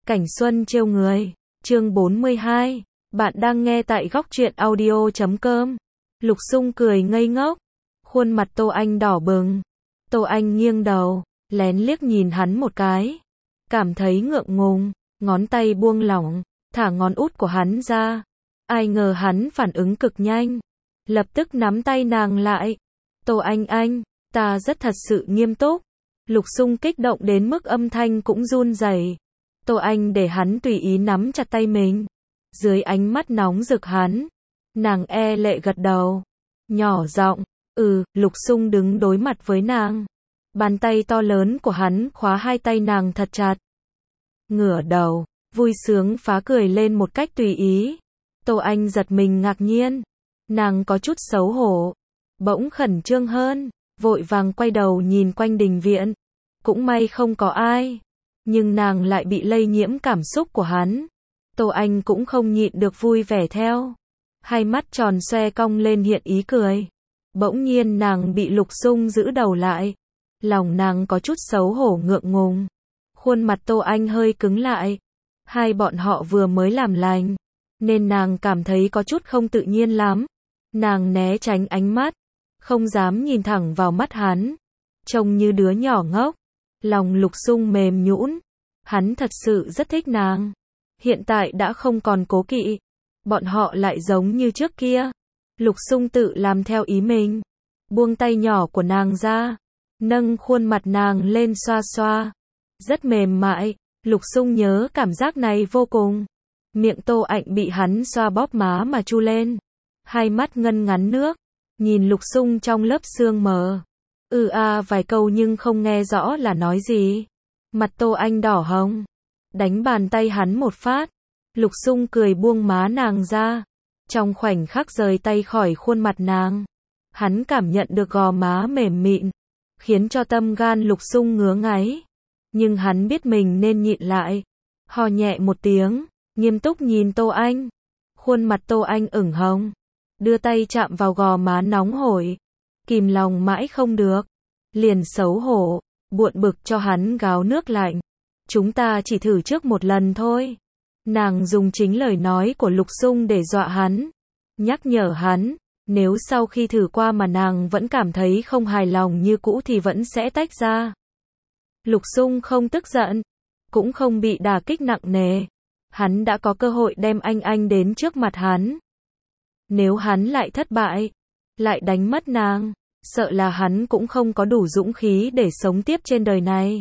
Cảnh xuân trêu người, chương 42, bạn đang nghe tại góc truyện audio.com. Lục Sung cười ngây ngốc, khuôn mặt Tô Anh đỏ bừng. Tô Anh nghiêng đầu, lén liếc nhìn hắn một cái, cảm thấy ngượng ngùng, ngón tay buông lỏng, thả ngón út của hắn ra. Ai ngờ hắn phản ứng cực nhanh, lập tức nắm tay nàng lại. Tô Anh, ta rất thật sự nghiêm túc. Lục Sung kích động đến mức âm thanh cũng run rẩy. Tô Anh để hắn tùy ý nắm chặt tay mình. Dưới ánh mắt nóng rực hắn, nàng e lệ gật đầu, nhỏ giọng, Lục Sung đứng đối mặt với nàng. Bàn tay to lớn của hắn khóa hai tay nàng thật chặt. Ngửa đầu, vui sướng phá cười lên một cách tùy ý. Tô Anh giật mình ngạc nhiên, nàng có chút xấu hổ, bỗng khẩn trương hơn, vội vàng quay đầu nhìn quanh đình viện. Cũng may không có ai, nhưng nàng lại bị lây nhiễm cảm xúc của hắn. Tô Anh cũng không nhịn được vui vẻ theo. Hai mắt tròn xoe cong lên hiện ý cười. Bỗng nhiên nàng bị Lục Sung giữ đầu lại. Lòng nàng có chút xấu hổ ngượng ngùng. Khuôn mặt Tô Anh hơi cứng lại. Hai bọn họ vừa mới làm lành, nên nàng cảm thấy có chút không tự nhiên lắm. Nàng né tránh ánh mắt, không dám nhìn thẳng vào mắt hắn. Trông như đứa nhỏ ngốc. Lòng Lục Sung mềm nhũn. Hắn thật sự rất thích nàng. Hiện tại đã không còn cố kỵ. Bọn họ lại giống như trước kia. Lục Sung tự làm theo ý mình. Buông tay nhỏ của nàng ra. Nâng khuôn mặt nàng lên xoa xoa. Rất mềm mại. Lục Sung nhớ cảm giác này vô cùng. Miệng Tô Anh bị hắn xoa bóp má mà chu lên. Hai mắt ngân ngắn nước. Nhìn Lục Sung trong lớp sương mờ. Vài câu nhưng không nghe rõ là nói gì. Mặt Tô Anh đỏ hồng. Đánh bàn tay hắn một phát. Lục Sung cười buông má nàng ra. Trong khoảnh khắc rời tay khỏi khuôn mặt nàng, hắn cảm nhận được gò má mềm mịn, khiến cho tâm gan Lục Sung ngứa ngáy. Nhưng hắn biết mình nên nhịn lại. Ho nhẹ một tiếng, nghiêm túc nhìn Tô Anh. Khuôn mặt Tô Anh ửng hồng. Đưa tay chạm vào gò má nóng hổi. Kìm lòng mãi không được. Liền xấu hổ, buồn bực cho hắn gáo nước lạnh. Chúng ta chỉ thử trước một lần thôi. Nàng dùng chính lời nói của Lục Sung để dọa hắn. Nhắc nhở hắn, nếu sau khi thử qua mà nàng vẫn cảm thấy không hài lòng như cũ thì vẫn sẽ tách ra. Lục Sung không tức giận, cũng không bị đả kích nặng nề. Hắn đã có cơ hội đem anh đến trước mặt hắn. Nếu hắn lại thất bại, lại đánh mất nàng, sợ là hắn cũng không có đủ dũng khí để sống tiếp trên đời này.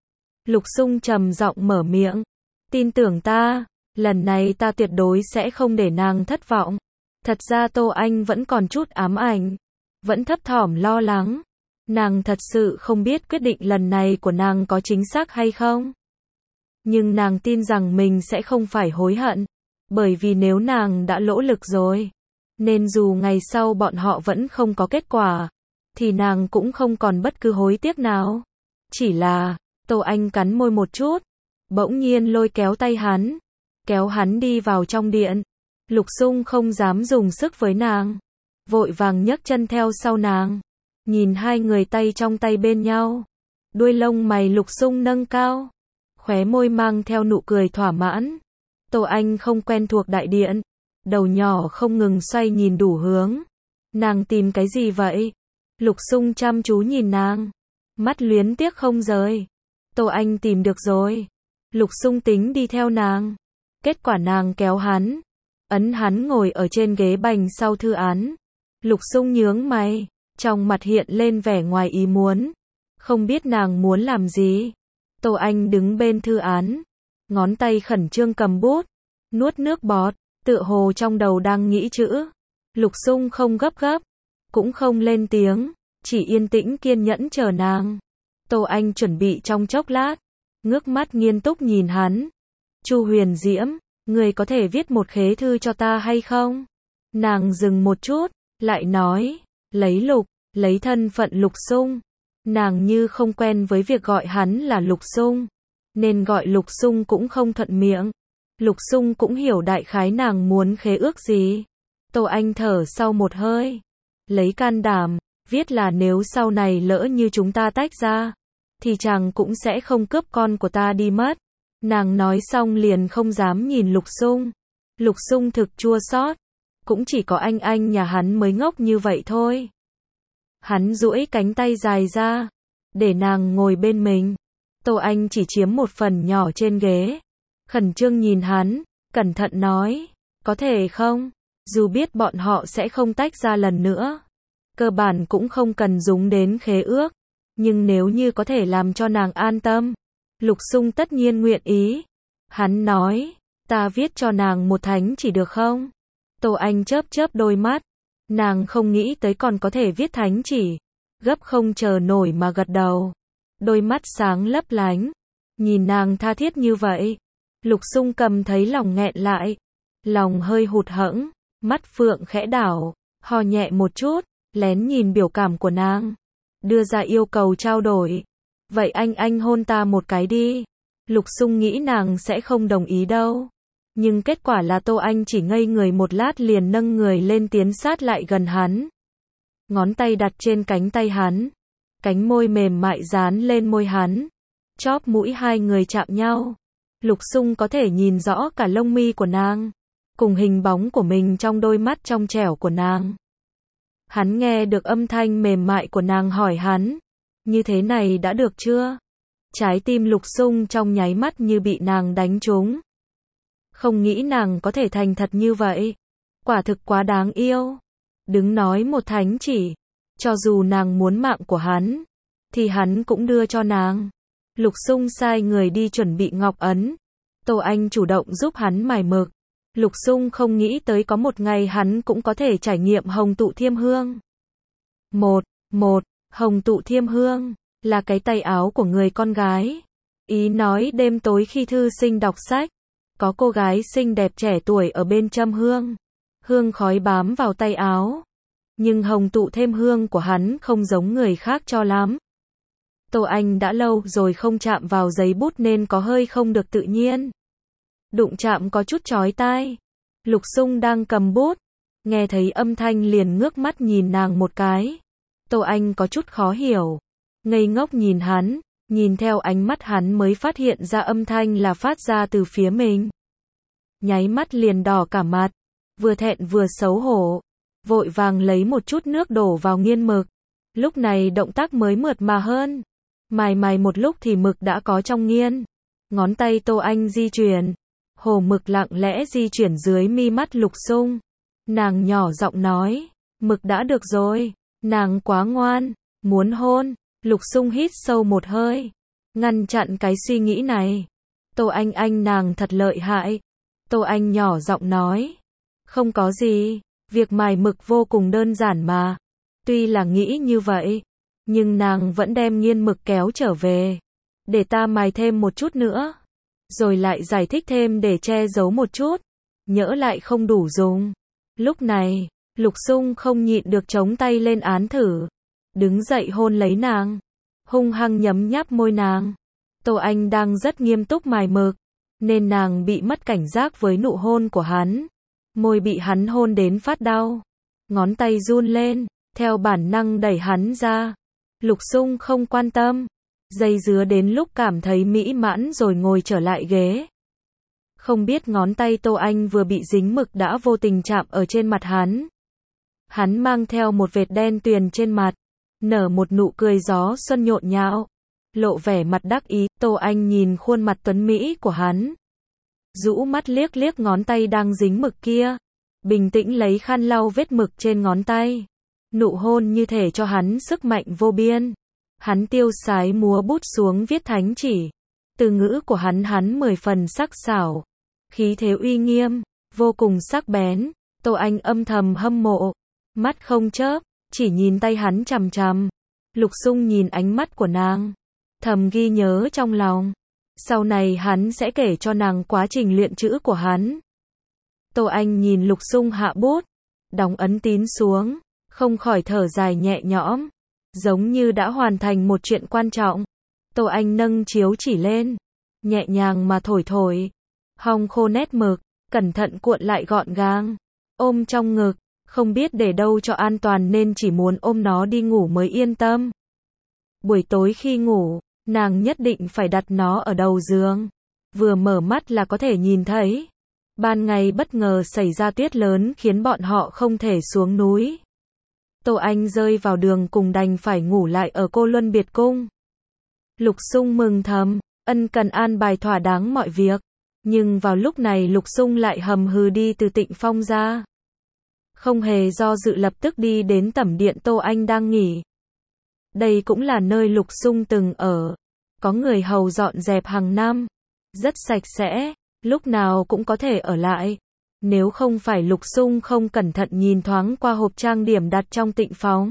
Lục Sung trầm giọng mở miệng. Tin tưởng ta, lần này ta tuyệt đối sẽ không để nàng thất vọng. Thật ra Tô Anh vẫn còn chút ám ảnh, vẫn thấp thỏm lo lắng. Nàng thật sự không biết quyết định lần này của nàng có chính xác hay không. Nhưng nàng tin rằng mình sẽ không phải hối hận, bởi vì nếu nàng đã nỗ lực rồi, nên dù ngày sau bọn họ vẫn không có kết quả, thì nàng cũng không còn bất cứ hối tiếc nào. Chỉ là, Tô Anh cắn môi một chút, bỗng nhiên lôi kéo tay hắn, kéo hắn đi vào trong điện. Lục Sung không dám dùng sức với nàng, vội vàng nhấc chân theo sau nàng. Nhìn hai người tay trong tay bên nhau, đuôi lông mày Lục Sung nâng cao, khóe môi mang theo nụ cười thỏa mãn. Tô Anh không quen thuộc đại điện, đầu nhỏ không ngừng xoay nhìn đủ hướng. Nàng tìm cái gì vậy? Lục Sung chăm chú nhìn nàng, mắt luyến tiếc không rời. Tô Anh tìm được rồi. Lục Sung tính đi theo nàng. Kết quả nàng kéo hắn, ấn hắn ngồi ở trên ghế bành sau thư án. Lục Sung nhướng mày, trong mặt hiện lên vẻ ngoài ý muốn. Không biết nàng muốn làm gì. Tô Anh đứng bên thư án, ngón tay khẩn trương cầm bút, nuốt nước bọt, tựa hồ trong đầu đang nghĩ chữ. Lục Sung không gấp gáp, cũng không lên tiếng, chỉ yên tĩnh kiên nhẫn chờ nàng. Tô Anh chuẩn bị trong chốc lát, ngước mắt nghiêm túc nhìn hắn. Chu Huyền Diễm, người có thể viết một khế thư cho ta hay không? Nàng dừng một chút, lại nói, lấy thân phận Lục Sung. Nàng như không quen với việc gọi hắn là Lục Sung, nên gọi Lục Sung cũng không thuận miệng. Lục Sung cũng hiểu đại khái nàng muốn khế ước gì. Tô Anh thở sau một hơi, lấy can đảm, viết là nếu sau này lỡ như chúng ta tách ra, thì chàng cũng sẽ không cướp con của ta đi mất. Nàng nói xong liền không dám nhìn Lục Xung. Lục Xung thực chua xót, cũng chỉ có anh nhà hắn mới ngốc như vậy thôi. Hắn duỗi cánh tay dài ra, để nàng ngồi bên mình. Tô Anh chỉ chiếm một phần nhỏ trên ghế, khẩn trương nhìn hắn, cẩn thận nói, có thể không? Dù biết bọn họ sẽ không tách ra lần nữa, cơ bản cũng không cần dùng đến khế ước, nhưng nếu như có thể làm cho nàng an tâm, Lục Xung tất nhiên nguyện ý. Hắn nói, ta viết cho nàng một thánh chỉ được không? Tô Anh chớp chớp đôi mắt, nàng không nghĩ tới còn có thể viết thánh chỉ, gấp không chờ nổi mà gật đầu. Đôi mắt sáng lấp lánh, nhìn nàng tha thiết như vậy, Lục Xung cầm thấy lòng nghẹn lại, lòng hơi hụt hẫng, mắt phượng khẽ đảo, ho nhẹ một chút, lén nhìn biểu cảm của nàng, đưa ra yêu cầu trao đổi. Vậy anh hôn ta một cái đi. Lục Xung nghĩ nàng sẽ không đồng ý đâu. Nhưng kết quả là Tô Anh chỉ ngây người một lát liền nâng người lên tiến sát lại gần hắn. Ngón tay đặt trên cánh tay hắn, cánh môi mềm mại dán lên môi hắn, chóp mũi hai người chạm nhau. Lục Xung có thể nhìn rõ cả lông mi của nàng, cùng hình bóng của mình trong đôi mắt trong trẻo của nàng. Hắn nghe được âm thanh mềm mại của nàng hỏi hắn, như thế này đã được chưa? Trái tim Lục Xung trong nháy mắt như bị nàng đánh trúng. Không nghĩ nàng có thể thành thật như vậy, quả thực quá đáng yêu. Đừng nói một thánh chỉ, cho dù nàng muốn mạng của hắn, thì hắn cũng đưa cho nàng. Lục Xung sai người đi chuẩn bị ngọc ấn, Tô Anh chủ động giúp hắn mài mực. Lục Xung không nghĩ tới có một ngày hắn cũng có thể trải nghiệm hồng tụ thiêm hương. Hồng tụ thiêm hương là cái tay áo của người con gái. Ý nói đêm tối khi thư sinh đọc sách, có cô gái xinh đẹp trẻ tuổi ở bên châm hương, hương khói bám vào tay áo. Nhưng hồng tụ thêm hương của hắn không giống người khác cho lắm. Tô Anh đã lâu rồi không chạm vào giấy bút nên có hơi không được tự nhiên. Đụng chạm có chút chói tai. Lục Xung đang cầm bút, nghe thấy âm thanh liền ngước mắt nhìn nàng một cái. Tô Anh có chút khó hiểu, ngây ngốc nhìn hắn, nhìn theo ánh mắt hắn mới phát hiện ra âm thanh là phát ra từ phía mình. Nháy mắt liền đỏ cả mặt, vừa thẹn vừa xấu hổ, vội vàng lấy một chút nước đổ vào nghiên mực. Lúc này động tác mới mượt mà hơn. Mài một lúc thì mực đã có trong nghiên. Ngón tay Tô Anh di chuyển, hồ mực lặng lẽ di chuyển dưới mi mắt Lục Xung. Nàng nhỏ giọng nói, mực đã được rồi, nàng quá ngoan, muốn hôn. Lục Xung hít sâu một hơi, ngăn chặn cái suy nghĩ này. Tô Anh nàng thật lợi hại. Tô Anh nhỏ giọng nói, không có gì, việc mài mực vô cùng đơn giản mà. Tuy là nghĩ như vậy, nhưng nàng vẫn đem nghiên mực kéo trở về. Để ta mài thêm một chút nữa. Rồi lại giải thích thêm để che giấu một chút. Nhỡ lại không đủ dùng. Lúc này, Lục Xung không nhịn được chống tay lên án thử. Đứng dậy hôn lấy nàng. Hung hăng nhấm nháp môi nàng. Tô Anh đang rất nghiêm túc mài mực, nên nàng bị mất cảnh giác với nụ hôn của hắn. Môi bị hắn hôn đến phát đau. Ngón tay run lên, theo bản năng đẩy hắn ra. Lục Xung không quan tâm. Dây dứa đến lúc cảm thấy mỹ mãn rồi ngồi trở lại ghế. Không biết ngón tay Tô Anh vừa bị dính mực đã vô tình chạm ở trên mặt hắn. Hắn mang theo một vệt đen tuyền trên mặt, nở một nụ cười gió xuân nhộn nhạo, lộ vẻ mặt đắc ý. Tô Anh nhìn khuôn mặt tuấn mỹ của hắn, rũ mắt liếc liếc ngón tay đang dính mực kia, bình tĩnh lấy khăn lau vết mực trên ngón tay. Nụ hôn như thể cho hắn sức mạnh vô biên. Hắn tiêu sái múa bút xuống viết thánh chỉ. Từ ngữ của hắn 10 phần sắc sảo, khí thế uy nghiêm, vô cùng sắc bén. Tô Anh âm thầm hâm mộ, mắt không chớp, chỉ nhìn tay hắn chằm chằm. Lục Xung nhìn ánh mắt của nàng, thầm ghi nhớ trong lòng. Sau này hắn sẽ kể cho nàng quá trình luyện chữ của hắn. Tô Anh nhìn Lục Xung hạ bút, đóng ấn tín xuống, không khỏi thở dài nhẹ nhõm, giống như đã hoàn thành một chuyện quan trọng. Tô Anh nâng chiếu chỉ lên, nhẹ nhàng mà thổi, hong khô nét mực, cẩn thận cuộn lại gọn gàng, ôm trong ngực, không biết để đâu cho an toàn nên chỉ muốn ôm nó đi ngủ mới yên tâm. Buổi tối khi ngủ, nàng nhất định phải đặt nó ở đầu giường, vừa mở mắt là có thể nhìn thấy. Ban ngày bất ngờ xảy ra tuyết lớn khiến bọn họ không thể xuống núi. Tô Anh rơi vào đường cùng đành phải ngủ lại ở Cô Luân Biệt Cung. Lục Xung mừng thầm, ân cần an bài thỏa đáng mọi việc. Nhưng vào lúc này Lục Xung lại hầm hừ đi từ Tịnh Phong ra. Không hề do dự lập tức đi đến tẩm điện Tô Anh đang nghỉ. Đây cũng là nơi Lục Xung từng ở. Có người hầu dọn dẹp hàng năm. Rất sạch sẽ, lúc nào cũng có thể ở lại. Nếu không phải Lục Xung không cẩn thận nhìn thoáng qua hộp trang điểm đặt trong Tịnh Phong,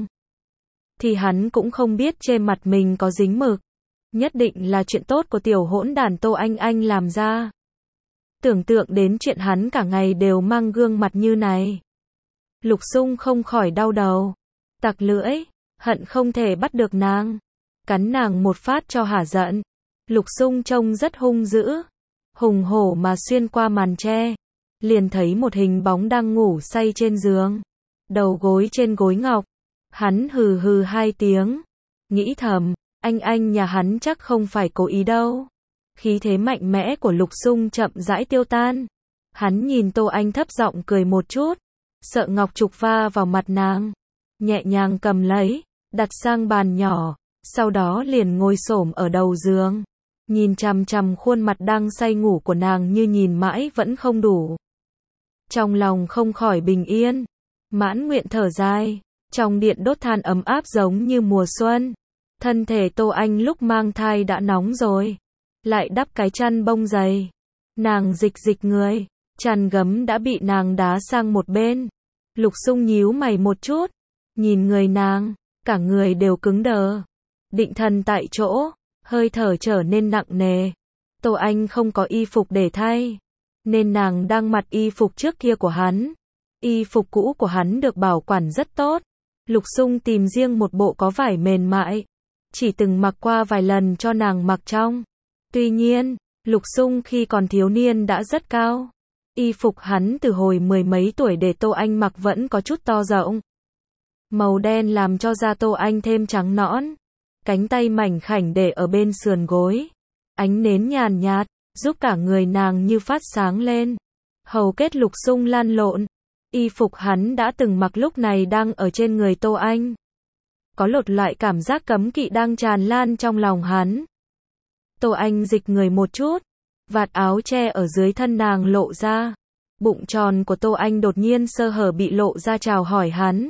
thì hắn cũng không biết trên mặt mình có dính mực. Nhất định là chuyện tốt của tiểu hỗn đản Tô Anh làm ra. Tưởng tượng đến chuyện hắn cả ngày đều mang gương mặt như này. Lục Xung không khỏi đau đầu. Tặc lưỡi, hận không thể bắt được nàng. Cắn nàng một phát cho hả giận. Lục Xung trông rất hung dữ. Hùng hổ mà xuyên qua màn tre. Liền thấy một hình bóng đang ngủ say trên giường. Đầu gối trên gối ngọc. Hắn hừ hừ hai tiếng. Nghĩ thầm, anh nhà hắn chắc không phải cố ý đâu. Khí thế mạnh mẽ của Lục Xung chậm rãi tiêu tan. Hắn nhìn Tô Anh thấp giọng cười một chút. Sợ ngọc trục va vào mặt nàng. Nhẹ nhàng cầm lấy, đặt sang bàn nhỏ. Sau đó liền ngồi xổm ở đầu giường. Nhìn chằm chằm khuôn mặt đang say ngủ của nàng như nhìn mãi vẫn không đủ. Trong lòng không khỏi bình yên. Mãn nguyện thở dài. Trong điện đốt than ấm áp giống như mùa xuân. Thân thể Tô Anh lúc mang thai đã nóng rồi. Lại đắp cái chăn bông dày. Nàng dịch người. Chăn gấm đã bị nàng đá sang một bên. Lục Xung nhíu mày một chút. Nhìn người nàng. Cả người đều cứng đờ. Định thần tại chỗ. Hơi thở trở nên nặng nề. Tô Anh không có y phục để thay. Nên nàng đang mặc y phục trước kia của hắn. Y phục cũ của hắn được bảo quản rất tốt. Lục Xung tìm riêng một bộ có vải mềm mại. Chỉ từng mặc qua vài lần cho nàng mặc trong. Tuy nhiên, Lục Xung khi còn thiếu niên đã rất cao. Y phục hắn từ hồi mười mấy tuổi để Tô Anh mặc vẫn có chút to rộng. Màu đen làm cho da Tô Anh thêm trắng nõn. Cánh tay mảnh khảnh để ở bên sườn gối. Ánh nến nhàn nhạt, giúp cả người nàng như phát sáng lên. Hầu kết Lục Xung lan lộn. Y phục hắn đã từng mặc lúc này đang ở trên người Tô Anh. Có một loại cảm giác cấm kỵ đang tràn lan trong lòng hắn. Tô Anh dịch người một chút. Vạt áo che ở dưới thân nàng lộ ra. Bụng tròn của Tô Anh đột nhiên sơ hở bị lộ ra chào hỏi hắn.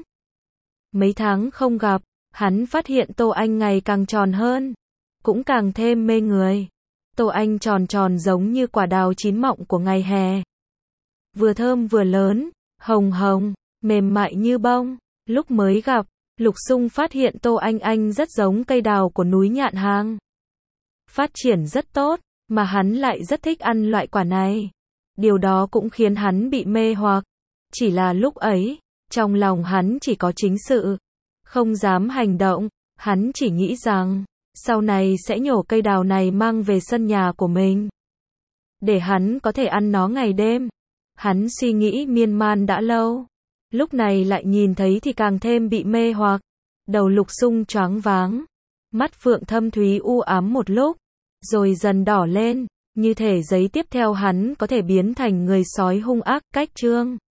Mấy tháng không gặp, hắn phát hiện Tô Anh ngày càng tròn hơn. Cũng càng thêm mê người. Tô Anh tròn tròn giống như quả đào chín mọng của ngày hè. Vừa thơm vừa lớn, hồng hồng, mềm mại như bông. Lúc mới gặp, Lục Xung phát hiện Tô Anh rất giống cây đào của núi Nhạn Hang. Phát triển rất tốt, mà hắn lại rất thích ăn loại quả này. Điều đó cũng khiến hắn bị mê hoặc. Chỉ là lúc ấy, trong lòng hắn chỉ có chính sự. Không dám hành động, hắn chỉ nghĩ rằng, sau này sẽ nhổ cây đào này mang về sân nhà của mình. Để hắn có thể ăn nó ngày đêm. Hắn suy nghĩ miên man đã lâu. Lúc này lại nhìn thấy thì càng thêm bị mê hoặc. Đầu Lục Xung choáng váng. Mắt phượng thâm thúy u ám một lúc. Rồi dần đỏ lên. Như thể giấy tiếp theo hắn có thể biến thành người sói hung ác. Cách chương